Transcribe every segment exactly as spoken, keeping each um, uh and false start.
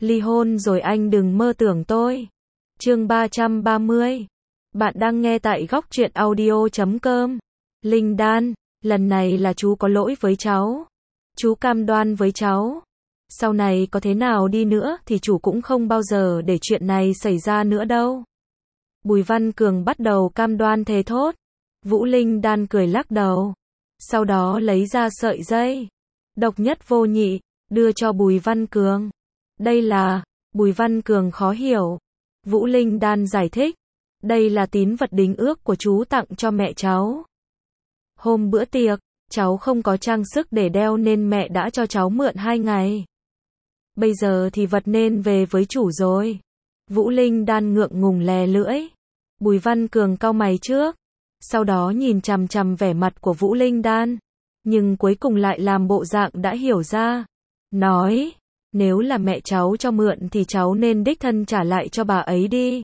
Ly hôn rồi anh đừng mơ tưởng tôi. Chương ba trăm ba mươi. Bạn đang nghe tại góc truyện audio chấm com. Linh Đan, lần này là chú có lỗi với cháu. Chú cam đoan với cháu. Sau này có thế nào đi nữa thì chú cũng không bao giờ để chuyện này xảy ra nữa đâu. Bùi Văn Cường bắt đầu cam đoan thề thốt. Vũ Linh Đan cười lắc đầu. Sau đó lấy ra sợi dây. Độc nhất vô nhị, đưa cho Bùi Văn Cường. Đây là, Bùi Văn Cường khó hiểu. Vũ Linh Đan giải thích. Đây là tín vật đính ước của chú tặng cho mẹ cháu. Hôm bữa tiệc, cháu không có trang sức để đeo nên mẹ đã cho cháu mượn hai ngày. Bây giờ thì vật nên về với chủ rồi. Vũ Linh Đan ngượng ngùng lè lưỡi. Bùi Văn Cường cau mày trước. Sau đó nhìn chằm chằm vẻ mặt của Vũ Linh Đan. Nhưng cuối cùng lại làm bộ dạng đã hiểu ra. Nói, nếu là mẹ cháu cho mượn thì cháu nên đích thân trả lại cho bà ấy đi.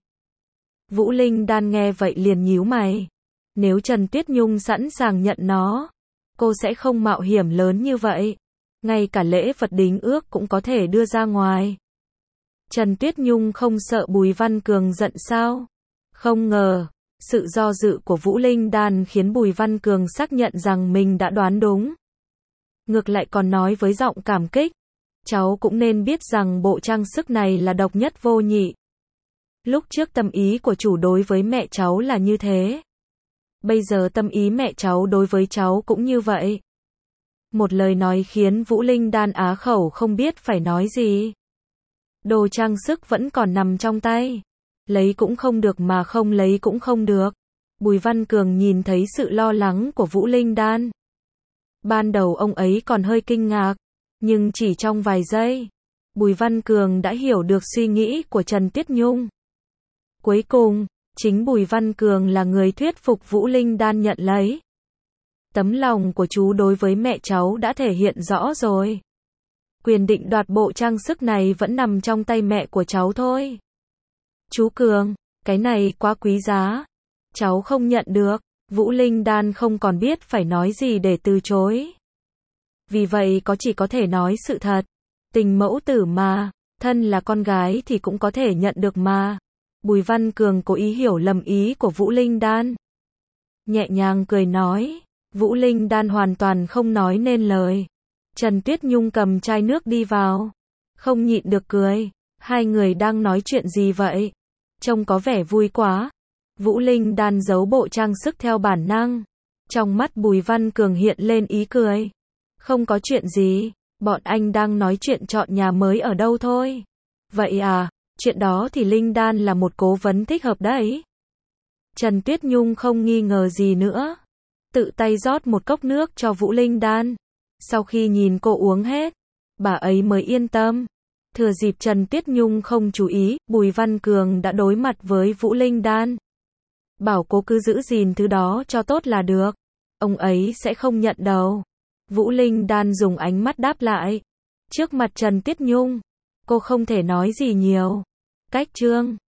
Vũ Linh Đan nghe vậy liền nhíu mày. Nếu Trần Tuyết Nhung sẵn sàng nhận nó, cô sẽ không mạo hiểm lớn như vậy. Ngay cả lễ vật đính ước cũng có thể đưa ra ngoài. Trần Tuyết Nhung không sợ Bùi Văn Cường giận sao? Không ngờ, sự do dự của Vũ Linh Đan khiến Bùi Văn Cường xác nhận rằng mình đã đoán đúng. Ngược lại còn nói với giọng cảm kích. Cháu cũng nên biết rằng bộ trang sức này là độc nhất vô nhị. Lúc trước tâm ý của chủ đối với mẹ cháu là như thế. Bây giờ tâm ý mẹ cháu đối với cháu cũng như vậy. Một lời nói khiến Vũ Linh Đan á khẩu không biết phải nói gì. Đồ trang sức vẫn còn nằm trong tay. Lấy cũng không được mà không lấy cũng không được. Bùi Văn Cường nhìn thấy sự lo lắng của Vũ Linh Đan. Ban đầu ông ấy còn hơi kinh ngạc. Nhưng chỉ trong vài giây, Bùi Văn Cường đã hiểu được suy nghĩ của Trần Tuyết Nhung. Cuối cùng, chính Bùi Văn Cường là người thuyết phục Vũ Linh Đan nhận lấy. Tấm lòng của chú đối với mẹ cháu đã thể hiện rõ rồi. Quyền định đoạt bộ trang sức này vẫn nằm trong tay mẹ của cháu thôi. Chú Cường, cái này quá quý giá. Cháu không nhận được. Vũ Linh Đan không còn biết phải nói gì để từ chối. Vì vậy có chỉ có thể nói sự thật. Tình mẫu tử mà, thân là con gái thì cũng có thể nhận được mà. Bùi Văn Cường cố ý hiểu lầm ý của Vũ Linh Đan. Nhẹ nhàng cười nói. Vũ Linh Đan hoàn toàn không nói nên lời. Trần Tuyết Nhung cầm chai nước đi vào. Không nhịn được cười. Hai người đang nói chuyện gì vậy? Trông có vẻ vui quá. Vũ Linh Đan giấu bộ trang sức theo bản năng. Trong mắt Bùi Văn Cường hiện lên ý cười. Không có chuyện gì, bọn anh đang nói chuyện chọn nhà mới ở đâu thôi. Vậy à, chuyện đó thì Linh Đan là một cố vấn thích hợp đấy. Trần Tuyết Nhung không nghi ngờ gì nữa. Tự tay rót một cốc nước cho Vũ Linh Đan. Sau khi nhìn cô uống hết, bà ấy mới yên tâm. Thừa dịp Trần Tuyết Nhung không chú ý, Bùi Văn Cường đã đối mặt với Vũ Linh Đan. Bảo cô cứ giữ gìn thứ đó cho tốt là được. Ông ấy sẽ không nhận đâu. Vũ Linh Đan dùng ánh mắt đáp lại. Trước mặt Trần Tuyết Nhung, cô không thể nói gì nhiều. Cách chương